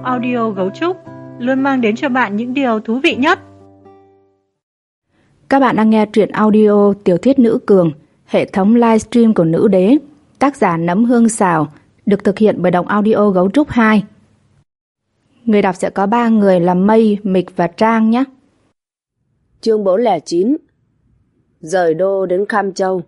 audio Gấu Trúc luôn mang đến cho bạn những điều thú vị nhất. Các bạn đang nghe truyện audio Tiểu thuyết Nữ Cường, hệ thống livestream của Nữ Đế, tác giả Nấm Hương Xào, được thực hiện bởi Đọc Audio Gấu Trúc 2. Người đọc sẽ có 3 người là Mây, Mịch và Trang nhé. Chương 409. Rời đô đến Kham Châu.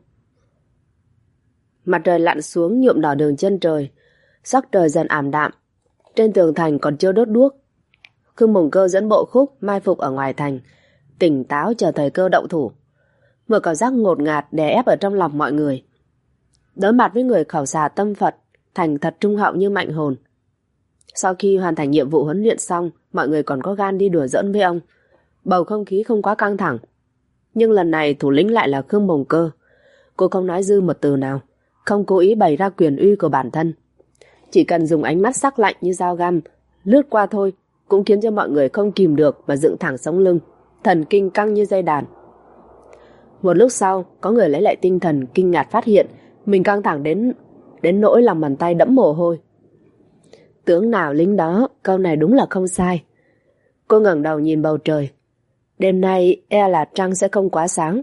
Mặt trời lặn xuống nhuộm đỏ đường chân trời, sắc trời dần ảm đạm. Trên tường thành còn chưa đốt đuốc. Khương Mùng Cơ dẫn bộ khúc mai phục ở ngoài thành, tỉnh táo chờ thời cơ động thủ. Một cảm giác ngột ngạt đè ép ở trong lòng mọi người. Đối mặt với người khẩu xà tâm Phật, thành thật trung hậu như Mạnh Hồn. Sau khi hoàn thành nhiệm vụ huấn luyện xong, mọi người còn có gan đi đùa giỡn với ông. Bầu không khí không quá căng thẳng. Nhưng lần này thủ lĩnh lại là Khương Mùng Cơ. Cô không nói dư một từ nào, không cố ý bày ra quyền uy của bản thân. Chỉ cần dùng ánh mắt sắc lạnh như dao găm lướt qua thôi cũng khiến cho mọi người không kìm được mà dựng thẳng sống lưng, thần kinh căng như dây đàn. Một lúc sau, có người lấy lại tinh thần, kinh ngạc phát hiện mình căng thẳng đến nỗi lòng bàn tay đẫm mồ hôi. Tướng nào lính đó, câu này đúng là không sai. Cô ngẩng đầu nhìn bầu trời. Đêm nay e là trăng sẽ không quá sáng.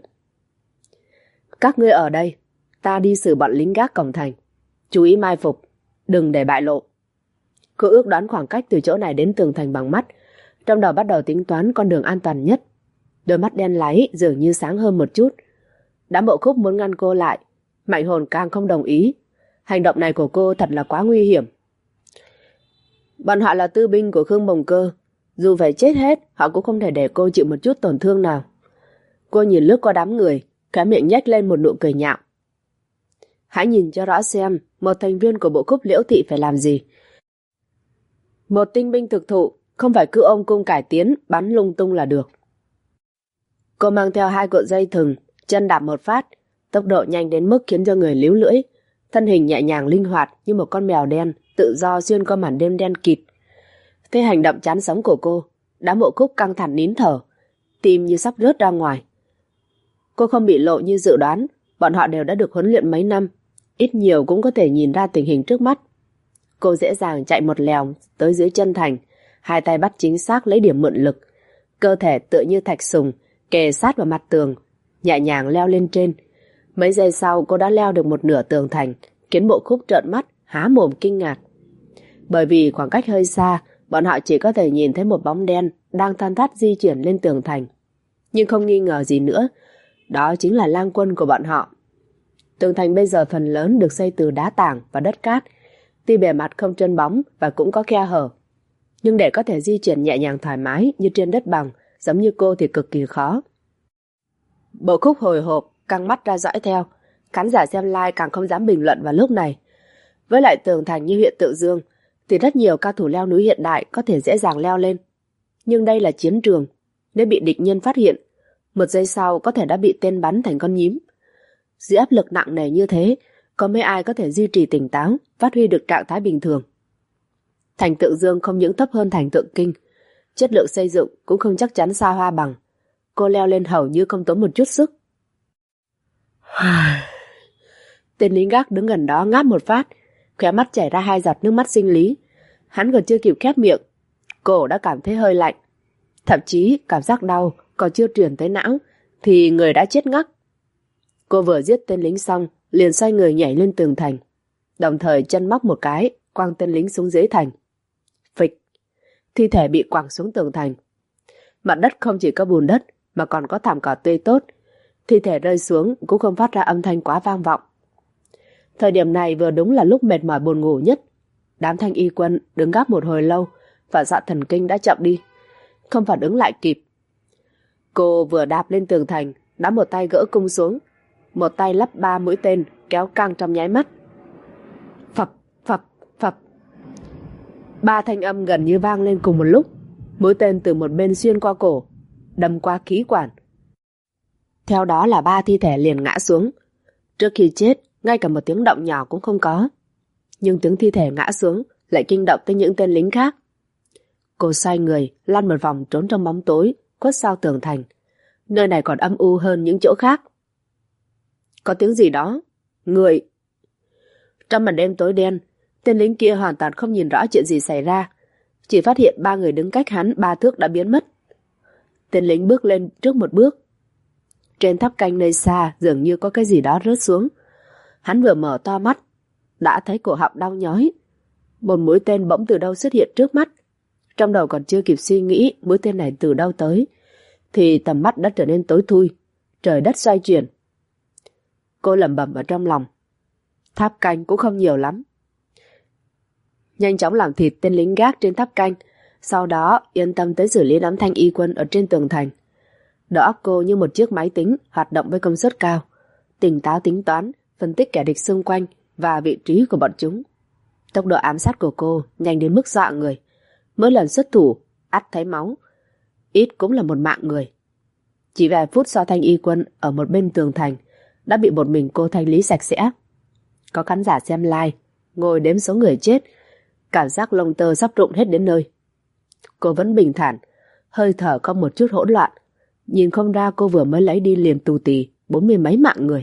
Các ngươi ở đây, ta đi xử bọn lính gác cổng thành. Chú ý mai phục, đừng để bại lộ. Cô ước đoán khoảng cách từ chỗ này đến tường thành bằng mắt, trong đầu bắt đầu tính toán con đường an toàn nhất. Đôi mắt đen láy dường như sáng hơn một chút. Đám bộ khúc muốn ngăn cô lại, Mạnh Hồn càng không đồng ý. Hành động này của cô thật là quá nguy hiểm. Bọn họ là tư binh của Khương Mùng Cơ, dù phải chết hết, họ cũng không thể để cô chịu một chút tổn thương nào. Cô nhìn lướt qua đám người, khóe miệng nhếch lên một nụ cười nhạo. Hãy nhìn cho rõ xem một thành viên của bộ khúc Liễu Thị phải làm gì. Một tinh binh thực thụ, không phải cứ ôm cung cải tiến bắn lung tung là được. Cô mang theo 2 cuộn dây thừng, chân đạp một phát, tốc độ nhanh đến mức khiến cho người líu lưỡi, thân hình nhẹ nhàng linh hoạt như một con mèo đen tự do xuyên qua màn đêm đen kịt. Thế hành động chán sống của cô, đám bộ khúc căng thẳng nín thở, tim như sắp rớt ra ngoài. Cô không bị lộ như dự đoán, bọn họ đều đã được huấn luyện mấy năm, ít nhiều cũng có thể nhìn ra tình hình trước mắt. Cô dễ dàng chạy một lèo tới dưới chân thành, 2 tay bắt chính xác lấy điểm mượn lực, cơ thể tựa như thạch sùng kề sát vào mặt tường, nhẹ nhàng leo lên trên. Mấy giây sau cô đã leo được một nửa tường thành, khiến bộ khúc trợn mắt há mồm kinh ngạc. Bởi vì khoảng cách hơi xa, bọn họ chỉ có thể nhìn thấy một bóng đen đang than thắt di chuyển lên tường thành. Nhưng không nghi ngờ gì nữa, đó chính là lang quân của bọn họ. Tường thành bây giờ phần lớn được xây từ đá tảng và đất cát, tuy bề mặt không trơn bóng và cũng có khe hở. Nhưng để có thể di chuyển nhẹ nhàng thoải mái như trên đất bằng, giống như cô thì cực kỳ khó. Bộ khúc hồi hộp, căng mắt ra dõi theo. Khán giả xem live càng không dám bình luận vào lúc này. Với lại tường thành như huyện Tự Dương, thì rất nhiều cao thủ leo núi hiện đại có thể dễ dàng leo lên. Nhưng đây là chiến trường, nếu bị địch nhân phát hiện, một giây sau có thể đã bị tên bắn thành con nhím. Dưới áp lực nặng nề như thế, có mấy ai có thể duy trì tỉnh táo, phát huy được trạng thái bình thường. Thành Tự Dương không những thấp hơn thành Tượng Kinh, chất lượng xây dựng cũng không chắc chắn xa hoa bằng. Cô leo lên hầu như không tốn một chút sức. Tên lính gác đứng gần đó ngáp một phát, khóe mắt chảy ra 2 giọt nước mắt sinh lý. Hắn còn chưa kịp khép miệng, cổ đã cảm thấy hơi lạnh. Thậm chí cảm giác đau còn chưa truyền tới não thì người đã chết ngắc. Cô vừa giết tên lính xong, liền xoay người nhảy lên tường thành, đồng thời chân móc một cái, quăng tên lính xuống dưới thành. Phịch, thi thể bị quẳng xuống tường thành. Mặt đất không chỉ có bùn đất mà còn có thảm cỏ tươi tốt. Thi thể rơi xuống cũng không phát ra âm thanh quá vang vọng. Thời điểm này vừa đúng là lúc mệt mỏi buồn ngủ nhất. Đám thanh y quân đứng gác một hồi lâu, phản xạ thần kinh đã chậm đi, không phản ứng lại kịp. Cô vừa đạp lên tường thành, đã một tay gỡ cung xuống, một tay lắp 3 mũi tên kéo căng trong nháy mắt. Phập, phập, phập. 3 thanh âm gần như vang lên cùng một lúc. Mũi tên từ một bên xuyên qua cổ, đâm qua khí quản. Theo đó là 3 thi thể liền ngã xuống. Trước khi chết, ngay cả một tiếng động nhỏ cũng không có. Nhưng tiếng thi thể ngã xuống lại kinh động tới những tên lính khác. Cô xoay người, lăn một vòng trốn trong bóng tối, khuất sau tường thành. Nơi này còn âm u hơn những chỗ khác. Có tiếng gì đó. Người. Trong màn đêm tối đen, tên lính kia hoàn toàn không nhìn rõ chuyện gì xảy ra. chỉ phát hiện 3 người đứng cách hắn 3 thước đã biến mất. Tên lính bước lên trước một bước. Trên tháp canh nơi xa dường như có cái gì đó rớt xuống. Hắn vừa mở to mắt, đã thấy cổ họng đau nhói. Một mũi tên bỗng từ đâu xuất hiện trước mắt. Trong đầu còn chưa kịp suy nghĩ mũi tên này từ đâu tới, thì tầm mắt đã trở nên tối thui, trời đất xoay chuyển. Cô lẩm bẩm ở trong lòng, tháp canh cũng không nhiều lắm. Nhanh chóng làm thịt tên lính gác trên tháp canh, sau đó yên tâm tới xử lý đám thanh y quân ở trên tường thành. Đầu óc cô như một chiếc máy tính hoạt động với công suất cao, tỉnh táo tính toán, phân tích kẻ địch xung quanh và vị trí của bọn chúng. Tốc độ ám sát của cô nhanh đến mức dọa người. Mỗi lần xuất thủ, ắt thấy máu. Ít cũng là một mạng người. Chỉ vài phút sau thanh y quân ở một bên tường thành đã bị một mình cô thanh lý sạch sẽ. Có khán giả xem live, ngồi đếm số người chết, cảm giác lông tơ sắp rụng hết đến nơi. Cô vẫn bình thản, hơi thở có một chút hỗn loạn. Nhìn không ra cô vừa mới lấy đi liền tù tì 40 mấy mạng người.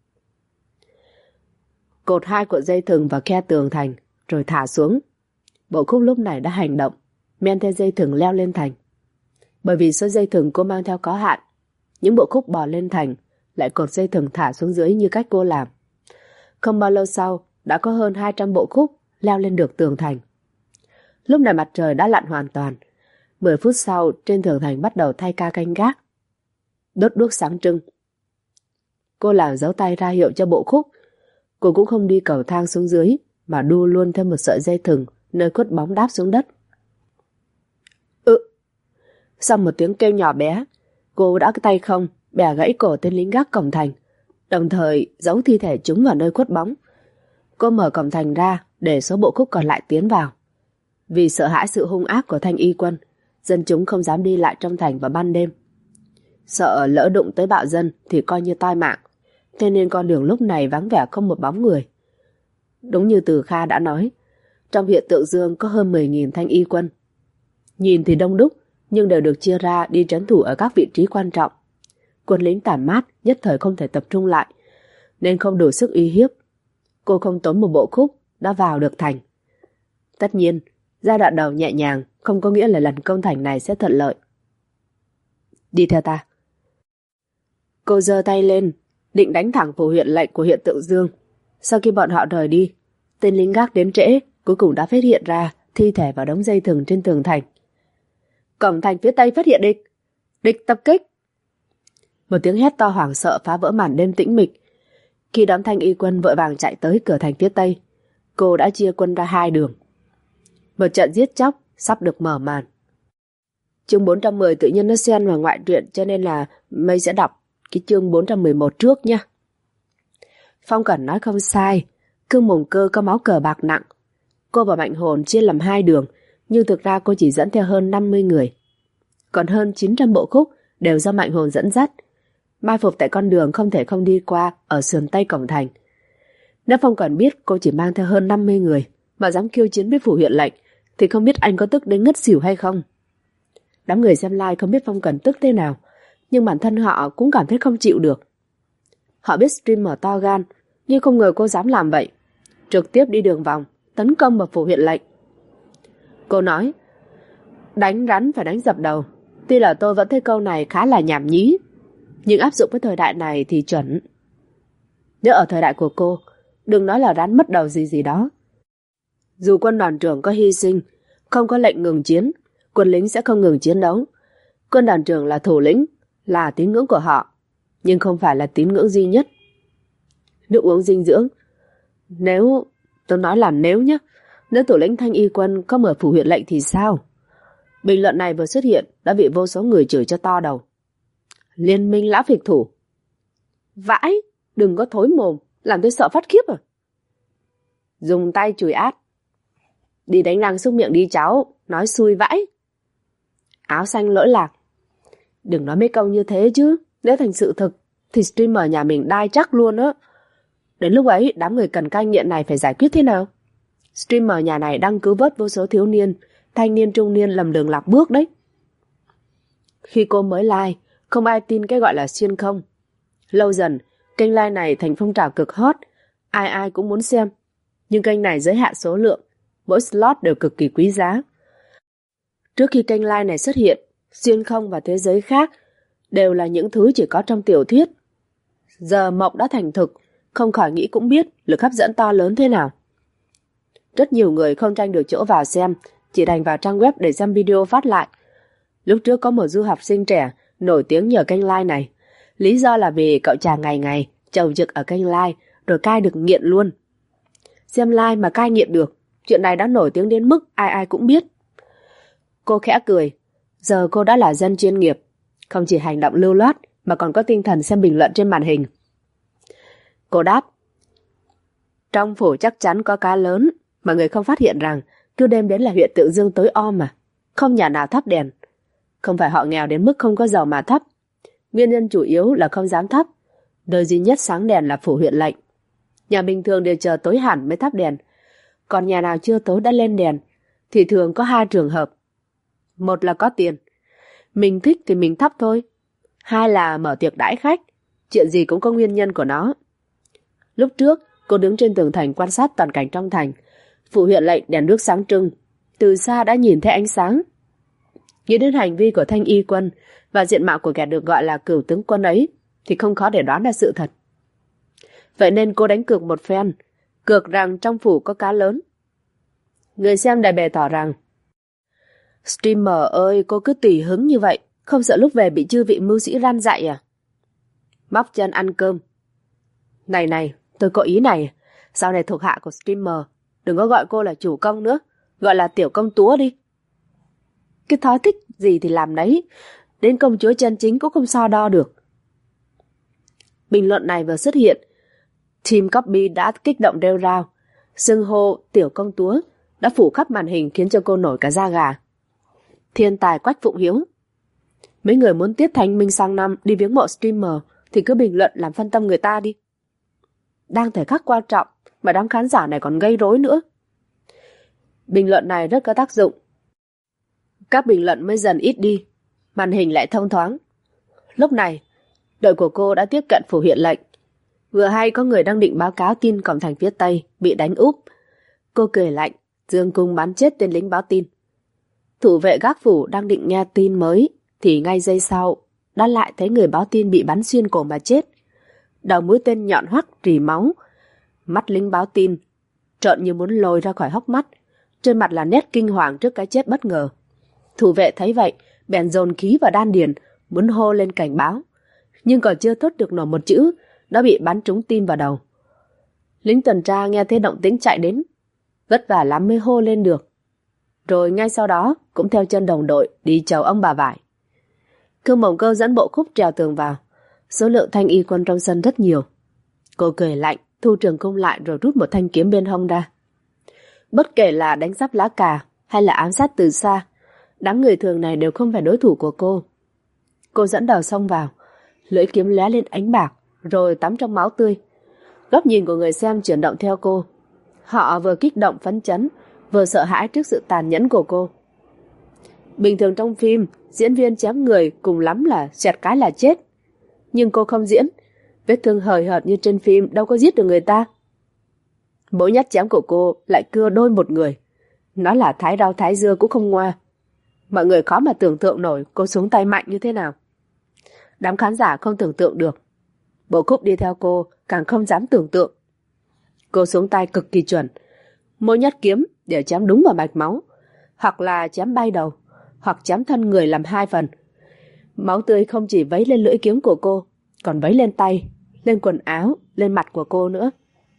Cột 2 cuộn dây thừng vào khe tường thành, rồi thả xuống. Bộ khúc lúc này đã hành động, men theo dây thừng leo lên thành. Bởi vì số dây thừng cô mang theo có hạn, những bộ khúc bò lên thành, lại cột dây thừng thả xuống dưới như cách cô làm. Không bao lâu sau, đã có hơn 200 bộ khúc leo lên được tường thành. Lúc này mặt trời đã lặn hoàn toàn. 10 phút sau, trên tường thành bắt đầu thay ca canh gác. Đốt đuốc sáng trưng. Cô làm dấu tay ra hiệu cho bộ khúc. Cô cũng không đi cầu thang xuống dưới, mà đu luôn thêm một sợi dây thừng nơi khuất bóng đáp xuống đất. Sau một tiếng kêu nhỏ bé, cô đã cái tay không bẻ gãy cổ tên lính gác cổng thành, đồng thời giấu thi thể chúng vào nơi khuất bóng. Cô mở cổng thành ra để số bộ khúc còn lại tiến vào. Vì sợ hãi sự hung ác của thanh y quân, dân chúng không dám đi lại trong thành vào ban đêm. Sợ lỡ đụng tới bạo dân thì coi như tai mạng, thế nên con đường lúc này vắng vẻ không một bóng người. Đúng như Từ Kha đã nói, trong huyện Tượng Dương có hơn 10.000 thanh y quân. Nhìn thì đông đúc, nhưng đều được chia ra đi trấn thủ ở các vị trí quan trọng. Quân lính tản mát nhất thời không thể tập trung lại, nên không đủ sức uy hiếp. Cô không tốn một bộ khúc đã vào được thành. Tất nhiên, giai đoạn đầu nhẹ nhàng không có nghĩa là lần công thành này sẽ thuận lợi. Đi theo ta. Cô giơ tay lên, định đánh thẳng phủ huyện lệnh của huyện Tượng Dương. Sau khi bọn họ rời đi, tên lính gác đến trễ cuối cùng đã phát hiện ra thi thể vào đống dây thừng trên tường thành. Cổng thành phía tây phát hiện địch. Địch tập kích. Một tiếng hét to hoảng sợ phá vỡ màn đêm tĩnh mịch. Khi đám thanh y quân vội vàng chạy tới cửa thành phía tây, cô đã chia quân ra 2 đường. Một trận giết chóc sắp được mở màn. Chương 410 tự nhiên nó xen vào ngoại truyện, cho nên là Mây sẽ đọc cái chương 411 trước nha. Phong Cẩn nói không sai, Cương Mồng Cơ có máu cờ bạc nặng. Cô và Mạnh Hồn chia làm 2 đường, nhưng thực ra cô chỉ dẫn theo hơn 50 người. Còn hơn 900 bộ khúc đều do Mạnh Hồn dẫn dắt, mai phục tại con đường không thể không đi qua ở sườn tây cổng thành. Nếu Phong Cẩn biết cô chỉ mang theo hơn 50 người mà dám khiêu chiến với phủ huyện lệnh, thì không biết anh có tức đến ngất xỉu hay không. Đám người xem live không biết Phong Cẩn tức thế nào, nhưng bản thân họ cũng cảm thấy không chịu được. Họ biết streamer to gan, nhưng không ngờ cô dám làm vậy, trực tiếp đi đường vòng tấn công vào phủ huyện lệnh. Cô nói, đánh rắn phải đánh dập đầu. Tuy là tôi vẫn thấy câu này khá là nhảm nhí, nhưng áp dụng với thời đại này thì chuẩn. Nếu ở thời đại của cô, đừng nói là rắn mất đầu gì đó. Dù quân đoàn trưởng có hy sinh, không có lệnh ngừng chiến, quân lính sẽ không ngừng chiến đấu. Quân đoàn trưởng là thủ lĩnh, là tín ngưỡng của họ, nhưng không phải là tín ngưỡng duy nhất. Nước uống dinh dưỡng. Nếu, tôi nói là nếu nhé, nếu thủ lĩnh thanh y quân có mở phủ huyện lệnh thì sao? Bình luận này vừa xuất hiện đã bị vô số người chửi cho to đầu. Liên minh lão phịch thủ. Vãi, đừng có thối mồm, làm tôi sợ phát khiếp à. Dùng tay chùi át. Đi đánh răng xúc miệng đi cháu, nói xui vãi. Áo xanh lỗi lạc. Đừng nói mấy câu như thế chứ, nếu thành sự thực thì streamer nhà mình đai chắc luôn á. Đến lúc ấy đám người cần cai nghiện này phải giải quyết thế nào? Streamer nhà này đang cứu vớt vô số thiếu niên, thanh niên trung niên lầm đường lạc bước đấy. Khi cô mới like, không ai tin cái gọi là xuyên không. Lâu dần, kênh like này thành phong trào cực hot, ai ai cũng muốn xem. Nhưng kênh này giới hạn số lượng, mỗi slot đều cực kỳ quý giá. Trước khi kênh like này xuất hiện, xuyên không và thế giới khác đều là những thứ chỉ có trong tiểu thuyết. Giờ mộng đã thành thực, không khỏi nghĩ cũng biết lực hấp dẫn to lớn thế nào. Rất nhiều người không tranh được chỗ vào xem, chỉ đành vào trang web để xem video phát lại. Lúc trước có một du học sinh trẻ nổi tiếng nhờ kênh like này. Lý do là vì cậu chàng ngày ngày chầu trực ở kênh like rồi cai được nghiện luôn. Xem like mà cai nghiện được, chuyện này đã nổi tiếng đến mức ai ai cũng biết. Cô khẽ cười, giờ cô đã là dân chuyên nghiệp, không chỉ hành động lưu loát mà còn có tinh thần xem bình luận trên màn hình. Cô đáp, trong phủ chắc chắn có cá lớn, mà người không phát hiện rằng cứ đêm đến là huyện Tự Dương tối om mà, không nhà nào thắp đèn. Không phải họ nghèo đến mức không có dầu mà thắp, nguyên nhân chủ yếu là không dám thắp. Nơi duy nhất sáng đèn là phủ huyện lệnh. Nhà bình thường đều chờ tối hẳn mới thắp đèn, còn nhà nào chưa tối đã lên đèn thì thường có 2 trường hợp. Một là có tiền, mình thích thì mình thắp thôi. 2 là mở tiệc đãi khách, chuyện gì cũng có nguyên nhân của nó. Lúc trước, cô đứng trên tường thành quan sát toàn cảnh trong thành. Phủ huyện lệnh đèn đuốc sáng trưng, từ xa đã nhìn thấy ánh sáng. Nghĩ đến hành vi của Thanh Y Quân và diện mạo của kẻ được gọi là Cửu Tướng Quân ấy thì không khó để đoán ra sự thật. Vậy nên cô đánh cược một phen, cược rằng trong phủ có cá lớn. Người xem đại bề tỏ rằng, streamer ơi, cô cứ tùy hứng như vậy, không sợ lúc về bị chư vị mưu sĩ ran dạy à? Móc chân ăn cơm. Này, tôi có ý này, sau này thuộc hạ của streamer, đừng có gọi cô là chủ công nữa, gọi là tiểu công chúa đi. Cái thói thích gì thì làm đấy, đến công chúa chân chính cũng không so đo được. Bình luận này vừa xuất hiện, team copy đã kích động rêu rao, xưng hô tiểu công chúa đã phủ khắp màn hình khiến cho cô nổi cả da gà. Thiên tài Quách Phụng Hiếu. Mấy người muốn tiết Thanh Minh sang năm đi viếng mộ streamer thì cứ bình luận làm phân tâm người ta đi. Đang thời khắc quan trọng mà đám khán giả này còn gây rối nữa. Bình luận này rất có tác dụng. Các bình luận mới dần ít đi, màn hình lại thông thoáng. Lúc này, đội của cô đã tiếp cận phủ huyện lệnh. Vừa hay có người đang định báo cáo tin cổng thành phía Tây bị đánh úp. Cô cười lạnh, dương cung bắn chết tên lính báo tin. Thủ vệ gác phủ đang định nghe tin mới thì ngay giây sau đã lại thấy người báo tin bị bắn xuyên cổ mà chết. Đầu mũi tên nhọn hoắt rỉ máu. Mắt lính báo tin trợn như muốn lồi ra khỏi hốc mắt, trên mặt là nét kinh hoàng trước cái chết bất ngờ. Thủ vệ thấy vậy bèn dồn khí vào đan điền, muốn hô lên cảnh báo, nhưng còn chưa thốt được nổi một chữ đã bị bắn trúng tim vào đầu. Lính tuần tra nghe thấy động tĩnh chạy đến, vất vả lắm mới hô lên được, rồi ngay sau đó cũng theo chân đồng đội đi chầu ông bà vải. Khương Mộng Cơ dẫn bộ khúc trèo tường vào. Số lượng Thanh Y Quân trong sân rất nhiều. Cô cười lạnh, thu trường cung lại rồi rút một thanh kiếm bên hông ra. Bất kể là đánh giáp lá cà hay là ám sát từ xa, đám người thường này đều không phải đối thủ của cô. Cô dẫn đầu xông vào, lưỡi kiếm lóe lên ánh bạc, rồi tắm trong máu tươi. Góc nhìn của người xem chuyển động theo cô. Họ vừa kích động phấn chấn, vừa sợ hãi trước sự tàn nhẫn của cô. Bình thường trong phim, diễn viên chém người cùng lắm là xẹt cái là chết. Nhưng cô không diễn, vết thương hời hợt như trên phim đâu có giết được người ta. Mỗi nhát chém của cô lại cưa đôi một người. Nó là thái rau thái dưa cũng không ngoa. Mọi người khó mà tưởng tượng nổi cô xuống tay mạnh như thế nào. Đám khán giả không tưởng tượng được. Bộ khúc đi theo cô càng không dám tưởng tượng. Cô xuống tay cực kỳ chuẩn. Mỗi nhát kiếm đều chém đúng vào mạch máu, hoặc là chém bay đầu, hoặc chém thân người làm 2 phần. Máu tươi không chỉ vấy lên lưỡi kiếm của cô, còn vấy lên tay, lên quần áo, lên mặt của cô nữa.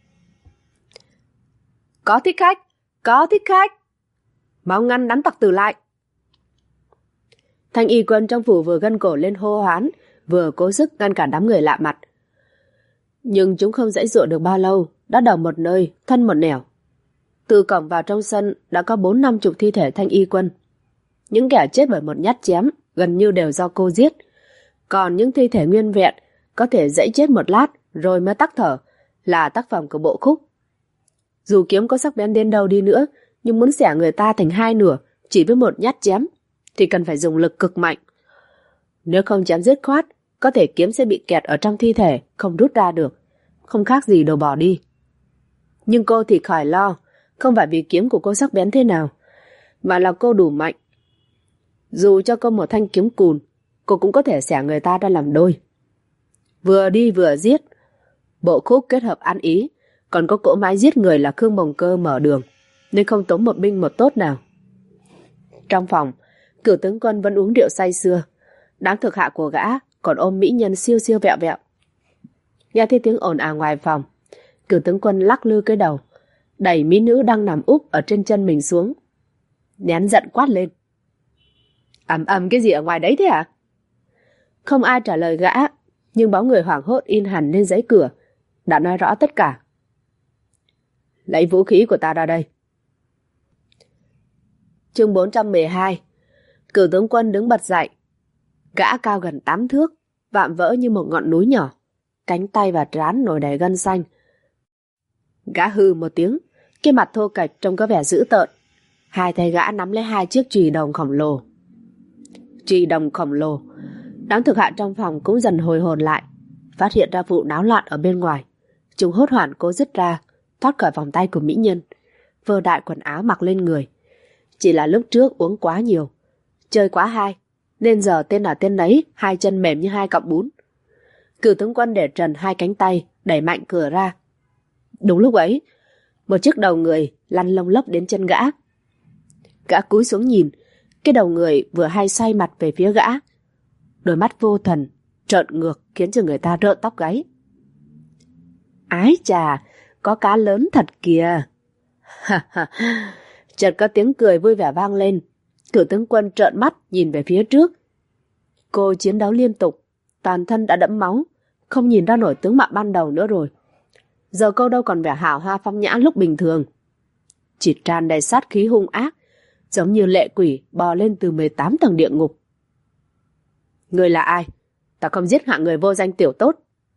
Có thích khách! Có thích khách! Mau ngăn đám tặc tử lại! Thanh Y Quân trong phủ vừa gân cổ lên hô hoán, vừa cố sức ngăn cản đám người lạ mặt. Nhưng chúng không giãy giụa được bao lâu, đã đầu một nơi, thân một nẻo. Từ cổng vào trong sân đã có 40-50 thi thể Thanh Y Quân. Những kẻ chết bởi một nhát chém gần như đều do cô giết. Còn những thi thể nguyên vẹn có thể dãy chết một lát rồi mới tắc thở là tác phẩm của bộ khúc. Dù kiếm có sắc bén đến đâu đi nữa, nhưng muốn xẻ người ta thành 2 nửa chỉ với một nhát chém thì cần phải dùng lực cực mạnh. Nếu không chém dứt khoát, có thể kiếm sẽ bị kẹt ở trong thi thể, không rút ra được, không khác gì đồ bỏ đi. Nhưng cô thì khỏi lo, không phải vì kiếm của cô sắc bén thế nào, mà là cô đủ mạnh. Dù cho cô một thanh kiếm cùn, cô cũng có thể xẻ người ta ra làm đôi. Vừa đi vừa giết, bộ khúc kết hợp ăn ý, còn có cỗ máy giết người là Khương Bồng Cơ mở đường, nên không tốn một binh một tốt nào. Trong phòng, Cửu tướng quân vẫn uống rượu say sưa, đám thực hạ của gã còn ôm mỹ nhân siêu siêu vẹo vẹo. Nghe thấy tiếng ồn ào ngoài phòng, Cửu tướng quân lắc lư cái đầu, đẩy mỹ nữ đang nằm úp ở trên chân mình xuống, nén giận quát lên: ầm ầm cái gì ở ngoài đấy thế hả? Không ai trả lời gã, nhưng bóng người hoảng hốt in hẳn lên giấy cửa đã nói rõ tất cả. Lấy vũ khí của ta ra đây. Chương 412. Cửu tướng quân đứng bật dậy. Gã cao gần 8 thước, vạm vỡ như một ngọn núi nhỏ, cánh tay và trán nổi đầy gân xanh. Gã hừ một tiếng, cái mặt thô kệch trông có vẻ dữ tợn. Hai tay gã nắm lấy hai chiếc chùy đồng khổng lồ. Chùy đồng khổng lồ. Đám thực hạ trong phòng cũng dần hồi hồn lại, phát hiện ra vụ náo loạn ở bên ngoài. Chúng hốt hoảng cố dứt ra, thoát khỏi vòng tay của mỹ nhân, vơ đại quần áo mặc lên người. Chỉ là lúc trước uống quá nhiều, chơi quá hay, nên giờ tên nào tên nấy, hai chân mềm như hai cọng bún. Cửu tướng quân để trần hai cánh tay, đẩy mạnh cửa ra. Đúng lúc ấy, một chiếc đầu người lăn lông lốc đến chân gã. Gã cúi xuống nhìn, cái đầu người vừa hay xoay mặt về phía gã. Đôi mắt vô thần, trợn ngược khiến cho người ta rợn tóc gáy. Ái chà, có cá lớn thật kìa. Chợt có tiếng cười vui vẻ vang lên. Cửu tướng quân trợn mắt nhìn về phía trước. Cô chiến đấu liên tục, toàn thân đã đẫm máu, không nhìn ra nổi tướng mạo ban đầu nữa rồi. Giờ cô đâu còn vẻ hào hoa phong nhã lúc bình thường, chỉ tràn đầy sát khí hung ác, giống như lệ quỷ bò lên từ 18 tầng địa ngục. Người là ai? Ta không giết hạng người vô danh tiểu tốt.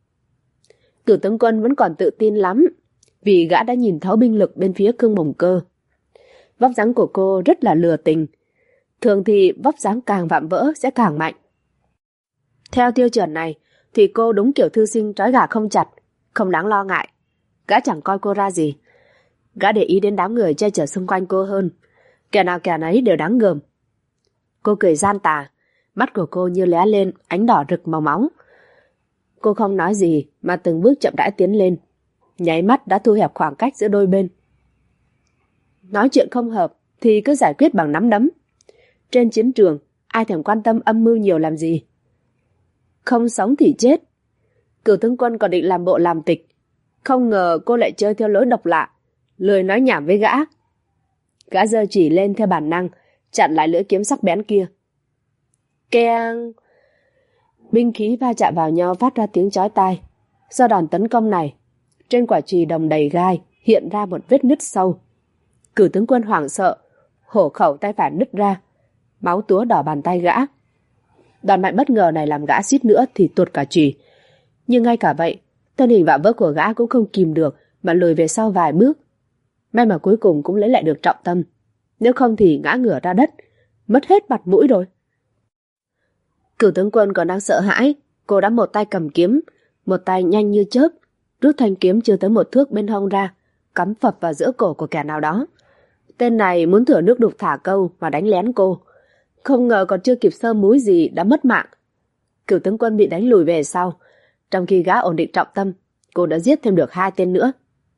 Cửu tướng quân vẫn còn tự tin lắm, vì gã đã nhìn thấu binh lực bên phía Khương Bồng Cơ. Vóc dáng của cô rất là lừa tình. Thường thì vóc dáng càng vạm vỡ sẽ càng mạnh. Theo tiêu chuẩn này thì cô đúng kiểu thư sinh trói gà không chặt, không đáng lo ngại. Gã chẳng coi cô ra gì. Gã để ý đến đám người che chở xung quanh cô hơn. Kẻ nào kẻ nấy đều đáng gờm. Cô cười gian tà, mắt của cô như lóe lên ánh đỏ rực màu máu. Cô không nói gì mà từng bước chậm rãi tiến lên, nháy mắt đã thu hẹp khoảng cách giữa đôi bên. Nói chuyện không hợp thì cứ giải quyết bằng nắm đấm. Trên chiến trường, ai thèm quan tâm âm mưu nhiều làm gì. Không sống thì chết. Cửu tướng quân còn định làm bộ làm tịch, không ngờ cô lại chơi theo lối độc lạ, lười nói nhảm với gã. Gã giơ chỉ lên theo bản năng, chặn lại lưỡi kiếm sắc bén kia. Keng! Binh khí va chạm vào nhau phát ra tiếng chói tai. Do đòn tấn công này, trên quả chùy đồng đầy gai hiện ra một vết nứt sâu. Cửu tướng quân hoảng sợ, hổ khẩu tay phải nứt ra, máu túa đỏ bàn tay gã. Đòn mạnh bất ngờ này làm gã suýt nữa thì tuột cả chùy. Nhưng ngay cả vậy, thân hình vạm vỡ của gã cũng không kìm được mà lùi về sau vài bước. May mà cuối cùng cũng lấy lại được trọng tâm, nếu không thì ngã ngửa ra đất, mất hết mặt mũi rồi. Cửu tướng quân còn đang sợ hãi, cô đã một tay cầm kiếm, một tay nhanh như chớp, rút thanh kiếm chưa tới một thước bên hông ra, cắm phập vào giữa cổ của kẻ nào đó. Tên này muốn thửa nước đục thả câu mà đánh lén cô. Không ngờ còn chưa kịp sơ múi gì đã mất mạng. Cửu tướng quân bị đánh lùi về sau. Trong khi gã ổn định trọng tâm, cô đã giết thêm được 2 tên nữa.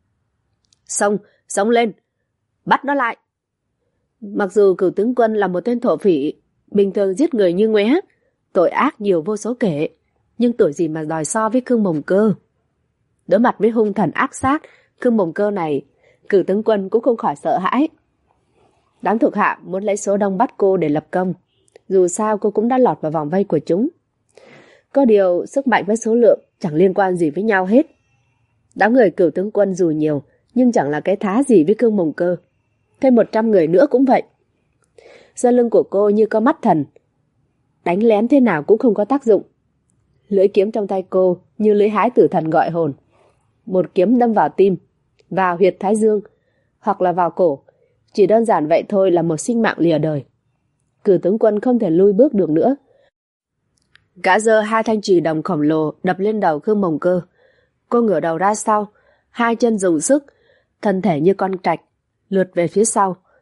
Xông lên, bắt nó lại. Mặc dù cửu tướng quân là một tên thổ phỉ, bình thường giết người như ngoé, tội ác nhiều vô số kể, nhưng tuổi gì mà đòi so với Khương Bồng Cơ. Đối mặt với hung thần ác sát Khương Bồng Cơ này, cửu tướng quân cũng không khỏi sợ hãi. Đám thuộc hạ muốn lấy số đông bắt cô để lập công, dù sao cô cũng đã lọt vào vòng vây của chúng. Có điều sức mạnh với số lượng chẳng liên quan gì với nhau hết. Đám người cửu tướng quân dù nhiều nhưng chẳng là cái thá gì với Khương Bồng Cơ. Thêm 100 người nữa cũng vậy. Sau lưng của cô như có mắt thần, đánh lén thế nào cũng không có tác dụng. Lưỡi kiếm trong tay cô như lưỡi hái tử thần gọi hồn. Một kiếm đâm vào tim, vào huyệt thái dương, hoặc là vào cổ. Chỉ đơn giản vậy thôi là một sinh mạng lìa đời. Cửu tướng quân không thể lui bước được nữa. Gã giơ 2 thanh chùy đồng khổng lồ đập lên đầu Khương Bồng Cơ. Cô ngửa đầu ra sau, 2 chân dùng sức, thân thể như con trạch lượt về phía sau.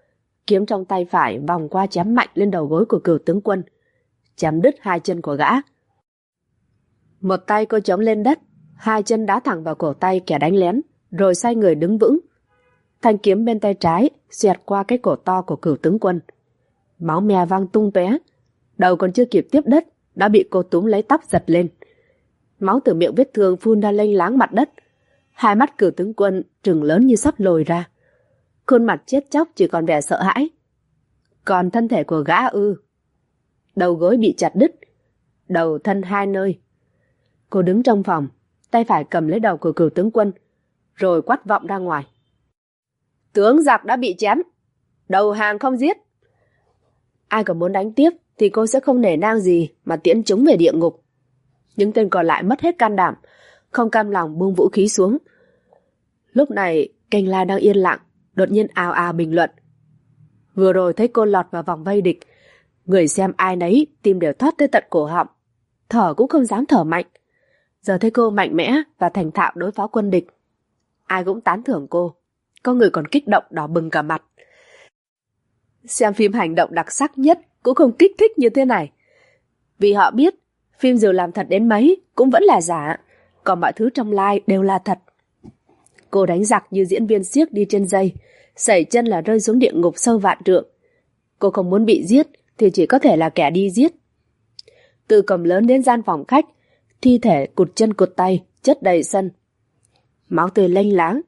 Kiếm trong tay phải vòng qua chém mạnh lên đầu gối của Cửu tướng quân, chém đứt hai chân của gã. Một tay cô chống lên đất, hai chân đá thẳng vào cổ tay kẻ đánh lén, rồi xoay người đứng vững. Thanh kiếm bên tay trái xẹt qua cái cổ to của Cửu tướng quân. Máu me văng tung tóe, đầu còn chưa kịp tiếp đất đã bị cô túm lấy tóc giật lên. Máu từ miệng vết thương phun ra lênh láng mặt đất. Hai mắt Cửu tướng quân trừng lớn như sắp lồi ra. Khuôn mặt chết chóc chỉ còn vẻ sợ hãi. Còn thân thể của gã ư? Đầu gối bị chặt đứt, đầu thân hai nơi. Cô đứng trong phòng, tay phải cầm lấy đầu của Cửu tướng quân, rồi quát vọng ra ngoài. Tướng giặc đã bị chém, đầu hàng không giết. Ai còn muốn đánh tiếp thì cô sẽ không nể nang gì mà tiễn chúng về địa ngục. Những tên còn lại mất hết can đảm, không cam lòng buông vũ khí xuống. Lúc này Canh La đang yên lặng, đột nhiên ào ào bình luận. Vừa rồi thấy cô lọt vào vòng vây địch, người xem ai nấy tim đều thoát tới tận cổ họng, thở cũng không dám thở mạnh. Giờ thấy cô mạnh mẽ và thành thạo đối phó quân địch, ai cũng tán thưởng cô. Có người còn kích động đỏ bừng cả mặt. Xem phim hành động đặc sắc nhất cũng không kích thích như thế này. Vì họ biết phim dù làm thật đến mấy cũng vẫn là giả, còn mọi thứ trong live đều là thật. Cô đánh giặc như diễn viên xiếc đi trên dây, sẩy chân là rơi xuống địa ngục sâu vạn trượng. Cô không muốn bị giết thì chỉ có thể là kẻ đi giết. Từ cổng lớn đến gian phòng khách, thi thể cụt chân cụt tay chất đầy sân. Máu tươi lênh láng,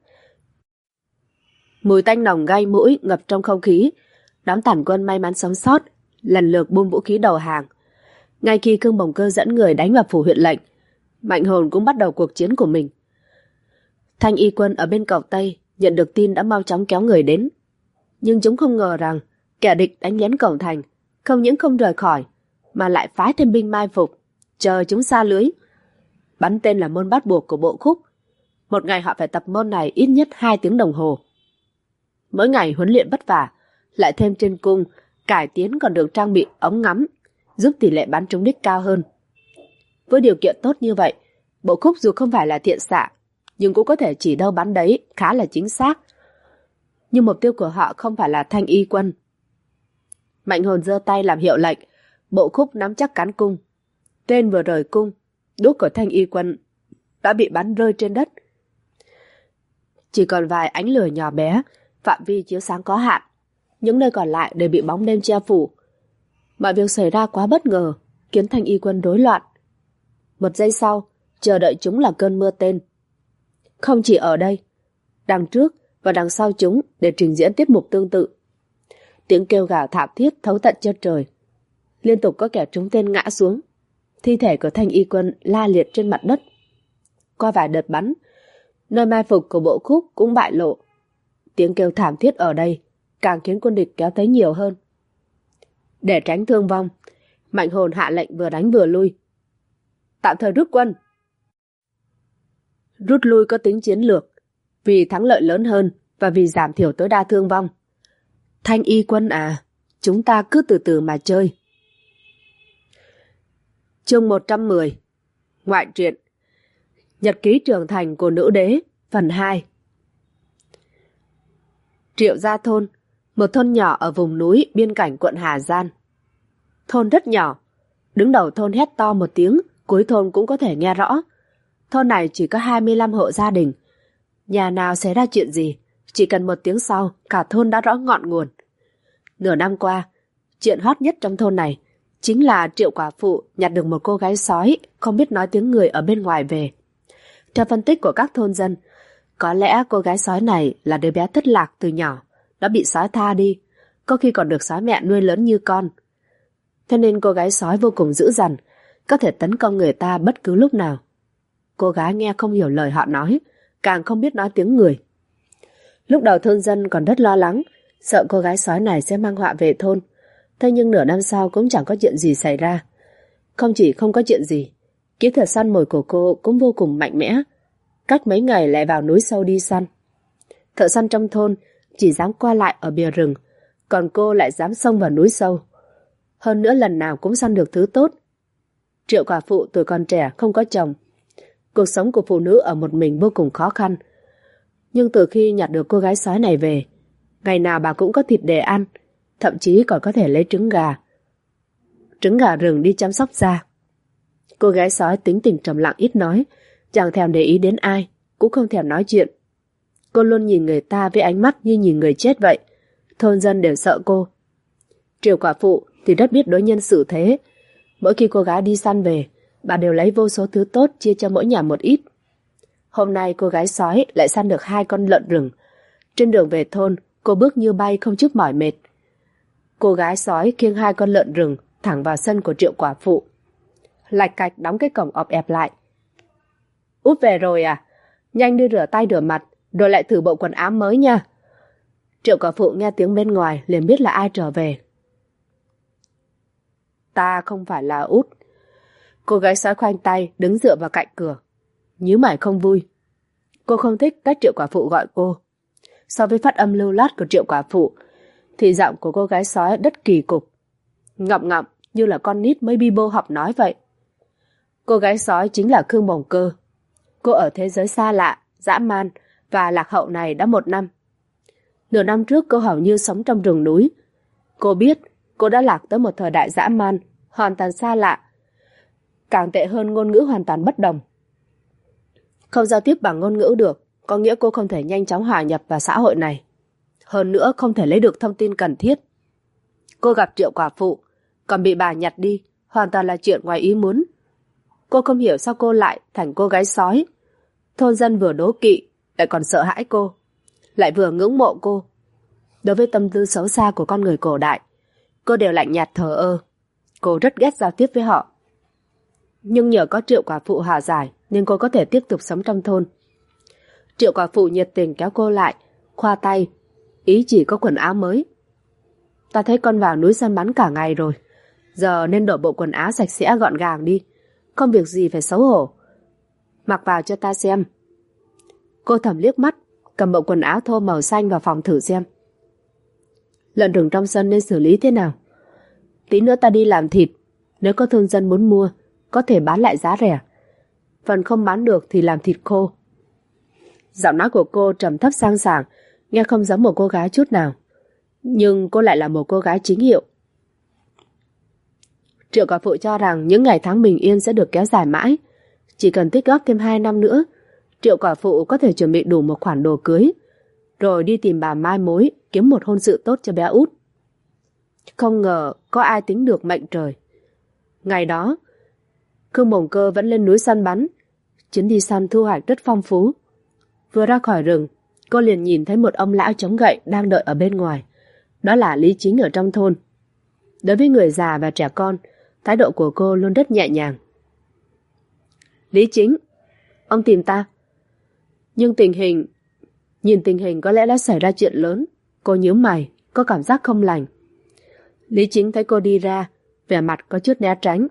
mùi tanh nồng gai mũi ngập trong không khí. Đám tản quân may mắn sống sót lần lượt buông vũ khí đầu hàng. Ngay khi Cương Bồng Cơ dẫn người đánh vào phủ huyện lệnh, Mạnh Hồn cũng bắt đầu cuộc chiến của mình. Thanh y quân ở bên cầu Tây nhận được tin đã mau chóng kéo người đến. Nhưng chúng không ngờ rằng kẻ địch đánh lén cổng thành không những không rời khỏi mà lại phái thêm binh mai phục, chờ chúng xa lưới. Bắn tên là môn bắt buộc của bộ khúc. Một ngày họ phải tập môn này ít nhất 2 tiếng đồng hồ. Mỗi ngày huấn luyện vất vả, lại thêm trên cung cải tiến còn được trang bị ống ngắm, giúp tỷ lệ bắn trúng đích cao hơn. Với điều kiện tốt như vậy, bộ khúc dù không phải là thiện xạ, nhưng cũng có thể chỉ đâu bắn đấy khá là chính xác. Nhưng mục tiêu của họ không phải là Thanh y quân. Mạnh Hồn giơ tay làm hiệu lệnh, bộ khúc nắm chắc cán cung. Tên vừa rời cung, đuốc của Thanh y quân đã bị bắn rơi trên đất. Chỉ còn vài ánh lửa nhỏ bé, phạm vi chiếu sáng có hạn. Những nơi còn lại đều bị bóng đêm che phủ. Mọi việc xảy ra quá bất ngờ, khiến Thanh y quân rối loạn. Một giây sau, chờ đợi chúng là cơn mưa tên. Không chỉ ở đây, đằng trước và đằng sau chúng để trình diễn tiết mục tương tự. Tiếng kêu gào thảm thiết thấu tận chân trời. Liên tục có kẻ trúng tên ngã xuống. Thi thể của Thanh y quân la liệt trên mặt đất. Qua vài đợt bắn, nơi mai phục của bộ khúc cũng bại lộ. Tiếng kêu thảm thiết ở đây càng khiến quân địch kéo tới nhiều hơn. Để tránh thương vong, Mạnh Hồn hạ lệnh vừa đánh vừa lui. Tạm thời rút quân. Rút lui có tính chiến lược, vì thắng lợi lớn hơn và vì giảm thiểu tối đa thương vong. Thanh y quân à, chúng ta cứ từ từ mà chơi. Chương 110. Ngoại truyện. Nhật ký trưởng thành của nữ đế, phần 2. Triệu Gia Thôn, một thôn nhỏ ở vùng núi biên cảnh quận Hà Giang. Thôn rất nhỏ, đứng đầu thôn hét to một tiếng, cuối thôn cũng có thể nghe rõ. Thôn này chỉ có 25 hộ gia đình. Nhà nào xảy ra chuyện gì, chỉ cần một tiếng sau, cả thôn đã rõ ngọn nguồn. Nửa năm qua, chuyện hot nhất trong thôn này chính là Triệu quả phụ nhặt được một cô gái sói không biết nói tiếng người ở bên ngoài về. Theo phân tích của các thôn dân, có lẽ cô gái sói này là đứa bé thất lạc từ nhỏ, đã bị sói tha đi, có khi còn được sói mẹ nuôi lớn như con. Thế nên cô gái sói vô cùng dữ dằn, có thể tấn công người ta bất cứ lúc nào. Cô gái nghe không hiểu lời họ nói, càng không biết nói tiếng người. Lúc đầu thôn dân còn rất lo lắng, sợ cô gái sói này sẽ mang họa về thôn. Thế nhưng nửa năm sau cũng chẳng có chuyện gì xảy ra. Không chỉ không có chuyện gì, kỹ thuật săn mồi của cô cũng vô cùng mạnh mẽ. Cách mấy ngày lại vào núi sâu đi săn. Thợ săn trong thôn chỉ dám qua lại ở bìa rừng, còn cô lại dám xông vào núi sâu. Hơn nữa lần nào cũng săn được thứ tốt. Triệu quả phụ tuổi còn trẻ không có chồng. Cuộc sống của phụ nữ ở một mình vô cùng khó khăn. Nhưng từ khi nhặt được cô gái sói này về, ngày nào bà cũng có thịt để ăn, thậm chí còn có thể lấy trứng gà rừng đi chăm sóc da. Cô gái sói tính tình trầm lặng ít nói, chẳng thèm để ý đến ai, cũng không thèm nói chuyện. Cô luôn nhìn người ta với ánh mắt như nhìn người chết vậy. Thôn dân đều sợ cô. Triệu quả phụ thì rất biết đối nhân xử thế. Mỗi khi cô gái đi săn về, bà đều lấy vô số thứ tốt chia cho mỗi nhà một ít. Hôm nay cô gái sói lại săn được 2 con lợn rừng. Trên đường về thôn, cô bước như bay không chút mỏi mệt. Cô gái sói khiêng 2 con lợn rừng thẳng vào sân của Triệu quả phụ. Lạch cạch đóng cái cổng ọp ẹp lại. Út về rồi à? Nhanh đi rửa tay rửa mặt, rồi lại thử bộ quần áo mới nha. Triệu quả phụ nghe tiếng bên ngoài liền biết là ai trở về. Ta không phải là Út. Cô gái sói khoanh tay đứng dựa vào cạnh cửa, nhíu mày không vui. Cô không thích cách Triệu quả phụ gọi cô. So với phát âm lưu loát của Triệu quả phụ thì giọng của cô gái sói rất kỳ cục, ngọng ngọng như là con nít mới bi bô học nói vậy. Cô gái sói chính là Khương Bồng Cơ. Cô ở thế giới xa lạ, dã man và lạc hậu này đã 1 năm. Nửa năm trước cô hầu như sống trong rừng núi. Cô biết cô đã lạc tới một thời đại dã man, hoàn toàn xa lạ. Càng tệ hơn, ngôn ngữ hoàn toàn bất đồng. Không giao tiếp bằng ngôn ngữ được, có nghĩa cô không thể nhanh chóng hòa nhập vào xã hội này. Hơn nữa không thể lấy được thông tin cần thiết. Cô gặp Triệu quả phụ, còn bị bà nhặt đi, hoàn toàn là chuyện ngoài ý muốn. Cô không hiểu sao cô lại thành cô gái sói. Thôn dân vừa đố kỵ, lại còn sợ hãi cô, lại vừa ngưỡng mộ cô. Đối với tâm tư xấu xa của con người cổ đại, cô đều lạnh nhạt thờ ơ. Cô rất ghét giao tiếp với họ. Nhưng nhờ có Triệu quả phụ hòa giải nên cô có thể tiếp tục sống trong thôn. Triệu quả phụ nhiệt tình kéo cô lại, khoa tay, ý chỉ có quần áo mới. Ta thấy con vào núi săn bắn cả ngày rồi, giờ nên đổi bộ quần áo sạch sẽ gọn gàng đi, không việc gì phải xấu hổ. Mặc vào cho ta xem. Cô thầm liếc mắt, cầm bộ quần áo thô màu xanh vào phòng thử xem. Lợn rừng trong sân nên xử lý thế nào? Tí nữa ta đi làm thịt, nếu có thương dân muốn mua, có thể bán lại giá rẻ. Phần không bán được thì làm thịt khô. Giọng nói của cô trầm thấp sang sảng, nghe không giống một cô gái chút nào. Nhưng cô lại là một cô gái chính hiệu. Triệu quả phụ cho rằng những ngày tháng bình yên sẽ được kéo dài mãi. Chỉ cần tích góp thêm 2 năm nữa, Triệu quả phụ có thể chuẩn bị đủ một khoản đồ cưới, rồi đi tìm bà mai mối, kiếm một hôn sự tốt cho bé Út. Không ngờ có ai tính được mệnh trời. Ngày đó, Khương Bồng Cơ vẫn lên núi săn bắn. Chuyến đi săn thu hoạch rất phong phú. Vừa ra khỏi rừng, cô liền nhìn thấy một ông lão chống gậy đang đợi ở bên ngoài. Đó là Lý Chính ở trong thôn. Đối với người già và trẻ con, thái độ của cô luôn rất nhẹ nhàng. Lý Chính, ông tìm ta. Nhưng nhìn tình hình có lẽ đã xảy ra chuyện lớn. Cô nhíu mày, có cảm giác không lành. Lý Chính thấy cô đi ra, vẻ mặt có chút né tránh.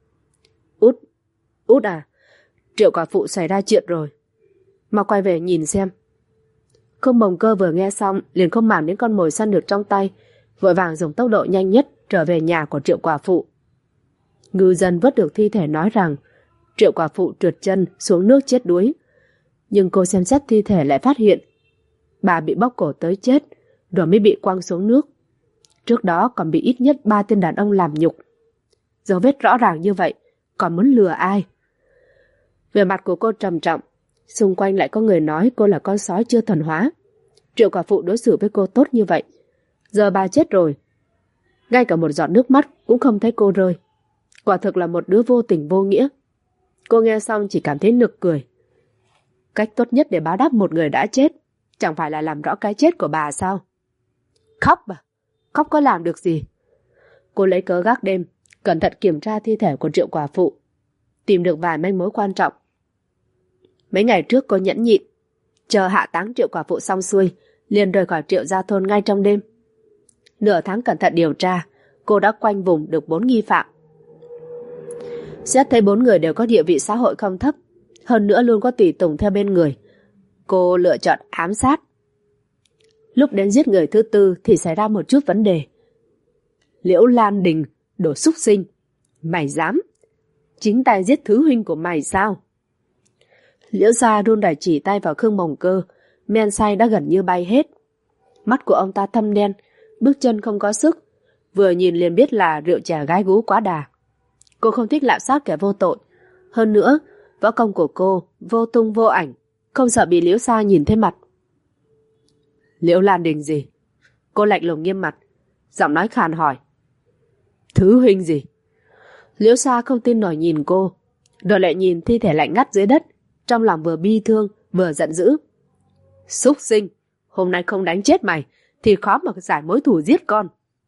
Út à, Triệu quả phụ xảy ra chuyện rồi. Mau quay về nhìn xem. Khương Bồng Cơ vừa nghe xong liền không màng đến con mồi săn được trong tay, vội vàng dùng tốc độ nhanh nhất trở về nhà của Triệu quả phụ. Ngư dân vớt được thi thể nói rằng Triệu quả phụ trượt chân xuống nước chết đuối. Nhưng cô xem xét thi thể lại phát hiện bà bị bóc cổ tới chết, rồi mới bị quăng xuống nước. Trước đó còn bị ít nhất 3 tên đàn ông làm nhục. Dấu vết rõ ràng như vậy, còn muốn lừa ai? Về mặt của cô trầm trọng, xung quanh lại có người nói cô là con sói chưa thuần hóa. Triệu quả phụ đối xử với cô tốt như vậy, giờ bà chết rồi, ngay cả một giọt nước mắt cũng không thấy cô rơi. Quả thực là một đứa vô tình vô nghĩa. Cô nghe xong chỉ cảm thấy nực cười. Cách tốt nhất để báo đáp một người đã chết chẳng phải là làm rõ cái chết của bà sao? Khóc à? Khóc có làm được gì? Cô lấy cớ gác đêm, cẩn thận kiểm tra thi thể của Triệu quả phụ, tìm được vài manh mối quan trọng. Mấy ngày trước cô nhẫn nhịn, chờ hạ táng Triệu quả phụ xong xuôi, liền rời khỏi Triệu gia thôn ngay trong đêm. Nửa tháng cẩn thận điều tra, cô đã khoanh vùng được 4 nghi phạm. Xét thấy 4 người đều có địa vị xã hội không thấp, hơn nữa luôn có tùy tùng theo bên người. Cô lựa chọn ám sát. Lúc đến giết người thứ 4 thì xảy ra một chút vấn đề. Liễu Lan Đình, đồ súc sinh, mày dám chính tay giết thứ huynh của mày sao? Liễu gia run rẩy chỉ tay vào Khương Bồng Cơ, men say đã gần như bay hết. Mắt của ông ta thâm đen, bước chân không có sức, vừa nhìn liền biết là rượu chè gái gú quá đà. Cô không thích lạm sát kẻ vô tội. Hơn nữa, võ công của cô vô tung vô ảnh, không sợ bị Liễu Sa nhìn thấy mặt. Liễu Lan Đình gì? Cô lạnh lùng nghiêm mặt, giọng nói khàn hỏi. Thứ huynh gì? Liễu Sa không tin nổi nhìn cô, rồi lại nhìn thi thể lạnh ngắt dưới đất, trong lòng vừa bi thương vừa giận dữ. Súc sinh, hôm nay không đánh chết mày thì khó mà giải mối thù giết con.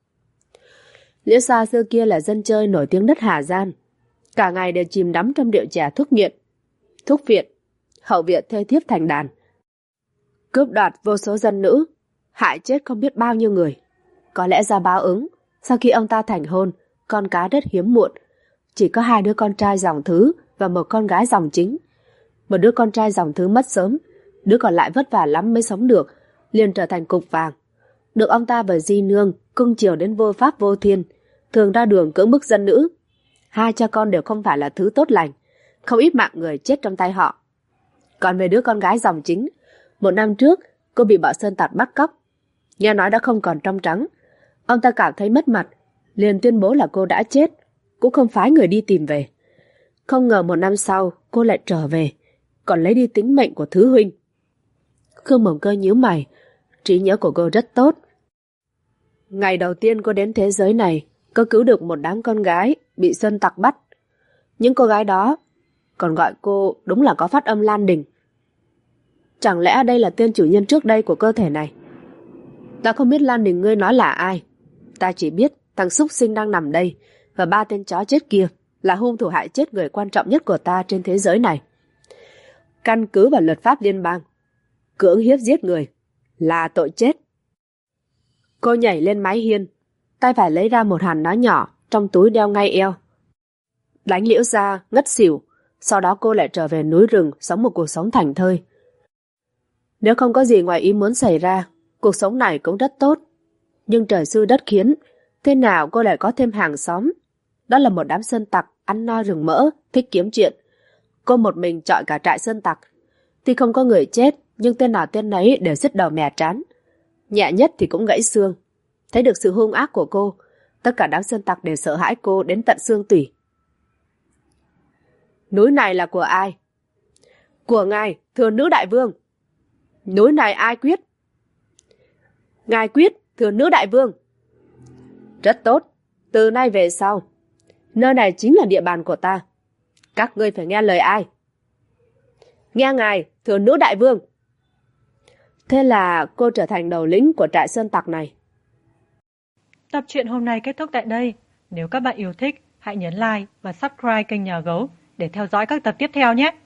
Liễu Sa xưa kia là dân chơi nổi tiếng đất Hà Giang, cả ngày đều chìm đắm trong rượu chè thuốc nghiện, thuốc viện, hậu viện thê thiếp thành đàn, cướp đoạt vô số dân nữ, hại chết không biết bao nhiêu người. Có lẽ do báo ứng, sau khi ông ta thành hôn, con cái rất hiếm muộn, chỉ có 2 đứa con trai dòng thứ và một con gái dòng chính. Một đứa con trai dòng thứ mất sớm, đứa còn lại vất vả lắm mới sống được, liền trở thành cục vàng, được ông ta và di nương cưng chiều đến vô pháp vô thiên, thường ra đường cưỡng bức dân nữ. 2 cha con đều không phải là thứ tốt lành, không ít mạng người chết trong tay họ. Còn về đứa con gái dòng chính, 1 năm trước cô bị bọn sơn tặc bắt cóc, nghe nói đã không còn trong trắng. Ông ta cảm thấy mất mặt, liền tuyên bố là cô đã chết, cũng không phái người đi tìm về. Không ngờ 1 năm sau cô lại trở về, còn lấy đi tính mệnh của Thứ huynh. Khương Mộng Cơ nhíu mày, trí nhớ của cô rất tốt. Ngày đầu tiên cô đến thế giới này, cô cứu được một đám con gái bị sơn tặc bắt. Những cô gái đó còn gọi cô đúng là có phát âm Lan Đình. Chẳng lẽ đây là tên chủ nhân trước đây của cơ thể này? Ta không biết Lan Đình ngươi nói là ai. Ta chỉ biết thằng súc sinh đang nằm đây và 3 tên chó chết kia là hung thủ hại chết người quan trọng nhất của ta trên thế giới này. Căn cứ vào luật pháp liên bang, cưỡng hiếp giết người là tội chết. Cô nhảy lên mái hiên, tay phải lấy ra một hòn đá nhỏ trong túi đeo ngay eo, đánh Liễu Gia ngất xỉu. Sau đó cô lại trở về núi rừng sống một cuộc sống thảnh thơi. Nếu không có gì ngoài ý muốn xảy ra, cuộc sống này cũng rất tốt. Nhưng trời xui đất khiến, thế nào cô lại có thêm hàng xóm. Đó là một đám sơn tặc ăn no rừng mỡ, thích kiếm chuyện. Cô một mình chọi cả trại sơn tặc. Tuy không có người chết, nhưng tên nào tên nấy đều sứt đầu mè trán. Nhẹ nhất thì cũng gãy xương. Thấy được sự hung ác của cô, tất cả đám sơn tặc đều sợ hãi cô đến tận xương tủy. Núi này là của ai? Của ngài, thừa nữ đại vương. Núi này ai quyết? Ngài quyết, thừa nữ đại vương. Rất tốt, từ nay về sau, nơi này chính là địa bàn của ta. Các ngươi phải nghe lời ai? Nghe ngài, thừa nữ đại vương. Thế là cô trở thành đầu lĩnh của trại sơn tặc này. Tập truyện hôm nay kết thúc tại đây. Nếu các bạn yêu thích, hãy nhấn like và subscribe kênh Nhà Gấu để theo dõi các tập tiếp theo nhé.